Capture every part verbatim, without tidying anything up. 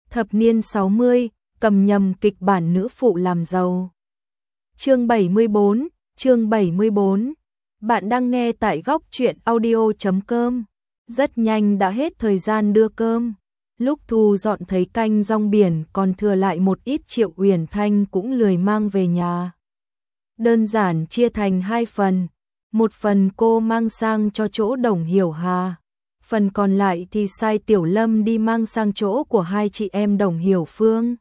Thập niên sáu mươi, cầm nhầm kịch bản nữ phụ làm giàu. Chương bảy mươi bốn, chương bảy mươi bốn. Bạn đang nghe tại góc truyện audio chấm com. Rất nhanh đã hết thời gian đưa cơm. Lúc thu dọn thấy canh rong biển còn thừa lại một ít, Triệu Uyển Thanh cũng lười mang về nhà. Đơn giản chia thành hai phần. Một phần cô mang sang cho chỗ Đồng Hiểu Hà. Phần còn lại thì sai Tiểu Lâm đi mang sang chỗ của hai chị em Đồng Hiểu Phương.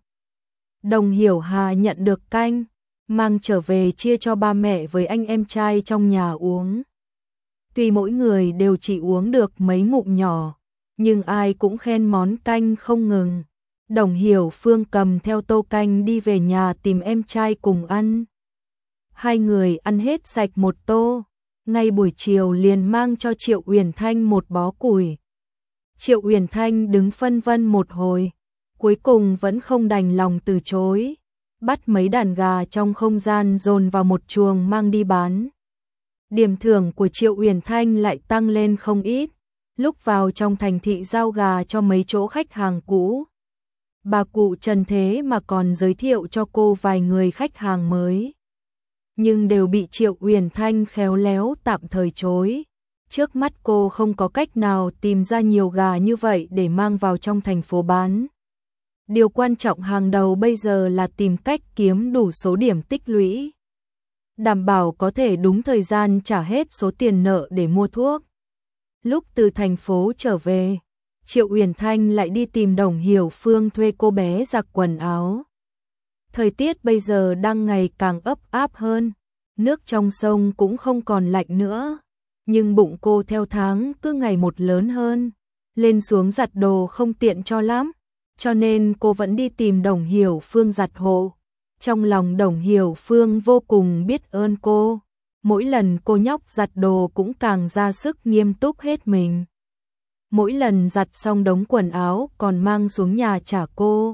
Đồng Hiểu Hà nhận được canh, mang trở về chia cho ba mẹ với anh em trai trong nhà uống. Tuy mỗi người đều chỉ uống được mấy ngụm nhỏ, nhưng ai cũng khen món canh không ngừng. Đồng Hiểu Phương cầm theo tô canh đi về nhà tìm em trai cùng ăn. Hai người ăn hết sạch một tô, ngay buổi chiều liền mang cho Triệu Uyển Thanh một bó củi. Triệu Uyển Thanh đứng phân vân một hồi, cuối cùng vẫn không đành lòng từ chối, bắt mấy đàn gà trong không gian dồn vào một chuồng mang đi bán. Điểm thưởng của Triệu Uyển Thanh lại tăng lên không ít, lúc vào trong thành thị giao gà cho mấy chỗ khách hàng cũ. Bà cụ Trần thế mà còn giới thiệu cho cô vài người khách hàng mới, nhưng đều bị Triệu Uyển Thanh khéo léo tạm thời chối. Trước mắt cô không có cách nào tìm ra nhiều gà như vậy để mang vào trong thành phố bán. Điều quan trọng hàng đầu bây giờ là tìm cách kiếm đủ số điểm tích lũy, đảm bảo có thể đúng thời gian trả hết số tiền nợ để mua thuốc. Lúc từ thành phố trở về, Triệu Uyển Thanh lại đi tìm Đồng Hiểu Phương thuê cô bé giặt quần áo. Thời tiết bây giờ đang ngày càng ấp áp hơn, nước trong sông cũng không còn lạnh nữa, nhưng bụng cô theo tháng cứ ngày một lớn hơn, lên xuống giặt đồ không tiện cho lắm, cho nên cô vẫn đi tìm Đồng Hiểu Phương giặt hộ. Trong lòng Đồng Hiểu Phương vô cùng biết ơn cô, mỗi lần cô nhóc giặt đồ cũng càng ra sức nghiêm túc hết mình. Mỗi lần giặt xong đống quần áo còn mang xuống nhà trả cô,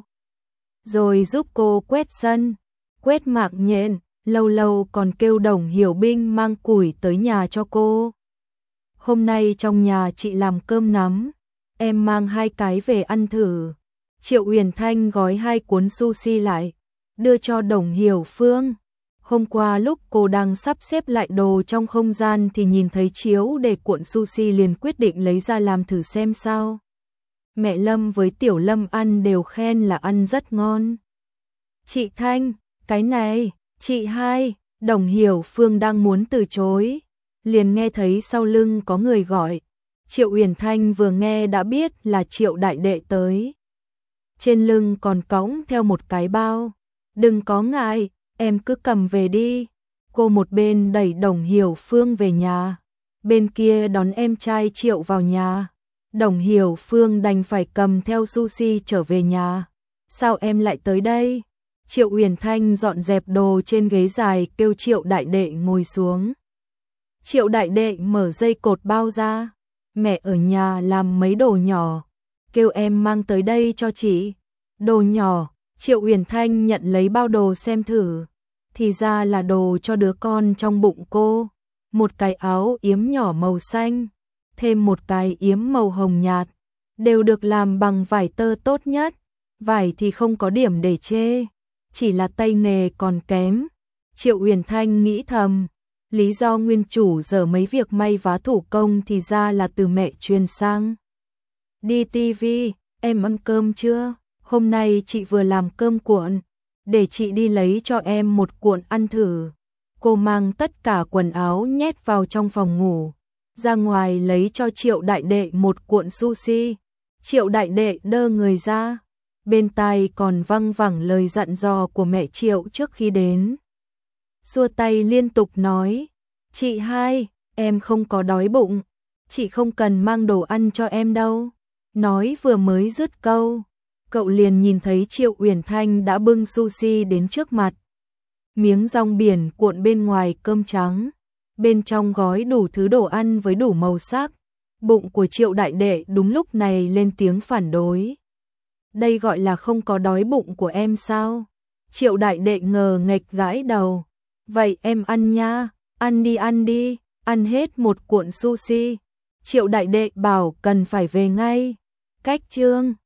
rồi giúp cô quét sân, quét mạng nhện, lâu lâu còn kêu Đồng Hiểu Binh mang củi tới nhà cho cô. Hôm nay trong nhà chị làm cơm nắm, em mang hai cái về ăn thử. Triệu Uyển Thanh gói hai cuốn sushi lại, đưa cho Đồng Hiểu Phương. Hôm qua lúc cô đang sắp xếp lại đồ trong không gian thì nhìn thấy chiếu để cuộn sushi, liền quyết định lấy ra làm thử xem sao. Mẹ Lâm với Tiểu Lâm ăn đều khen là ăn rất ngon. Chị Thanh, cái này, chị hai. Đồng Hiểu Phương đang muốn từ chối, liền nghe thấy sau lưng có người gọi. Triệu Uyển Thanh vừa nghe đã biết là Triệu đại đệ tới. Trên lưng còn cõng theo một cái bao. Đừng có ngại, em cứ cầm về đi. Cô một bên đẩy Đồng Hiểu Phương về nhà, bên kia đón em trai Triệu vào nhà. Đồng Hiểu Phương đành phải cầm theo sushi trở về nhà. Sao em lại tới đây? Triệu Uyển Thanh dọn dẹp đồ trên ghế dài kêu Triệu đại đệ ngồi xuống. Triệu đại đệ mở dây cột bao ra. Mẹ ở nhà làm mấy đồ nhỏ, kêu em mang tới đây cho chị. Đồ nhỏ? Triệu Uyển Thanh nhận lấy bao đồ xem thử, thì ra là đồ cho đứa con trong bụng cô. Một cái áo yếm nhỏ màu xanh, thêm một cái yếm màu hồng nhạt, đều được làm bằng vải tơ tốt nhất. Vải thì không có điểm để chê, chỉ là tay nghề còn kém. Triệu Uyển Thanh nghĩ thầm, lý do nguyên chủ dở mấy việc may vá thủ công thì ra là từ mẹ truyền sang. Đi tivi, em ăn cơm chưa? Hôm nay chị vừa làm cơm cuộn, để chị đi lấy cho em một cuộn ăn thử. Cô mang tất cả quần áo nhét vào trong phòng ngủ, ra ngoài lấy cho Triệu đại đệ một cuộn sushi. Triệu đại đệ đơ người ra, bên tai còn văng vẳng lời dặn dò của mẹ Triệu trước khi đến. Xua tay liên tục nói, chị hai, em không có đói bụng, chị không cần mang đồ ăn cho em đâu. Nói vừa mới dứt câu, cậu liền nhìn thấy Triệu Uyển Thanh đã bưng sushi đến trước mặt. Miếng rong biển cuộn bên ngoài cơm trắng, bên trong gói đủ thứ đồ ăn với đủ màu sắc. Bụng của Triệu đại đệ đúng lúc này lên tiếng phản đối. Đây gọi là không có đói bụng của em sao? Triệu đại đệ ngờ nghệch gãi đầu. Vậy em ăn nha, ăn đi ăn đi, ăn hết một cuộn sushi. Triệu đại đệ bảo cần phải về ngay. Cách chương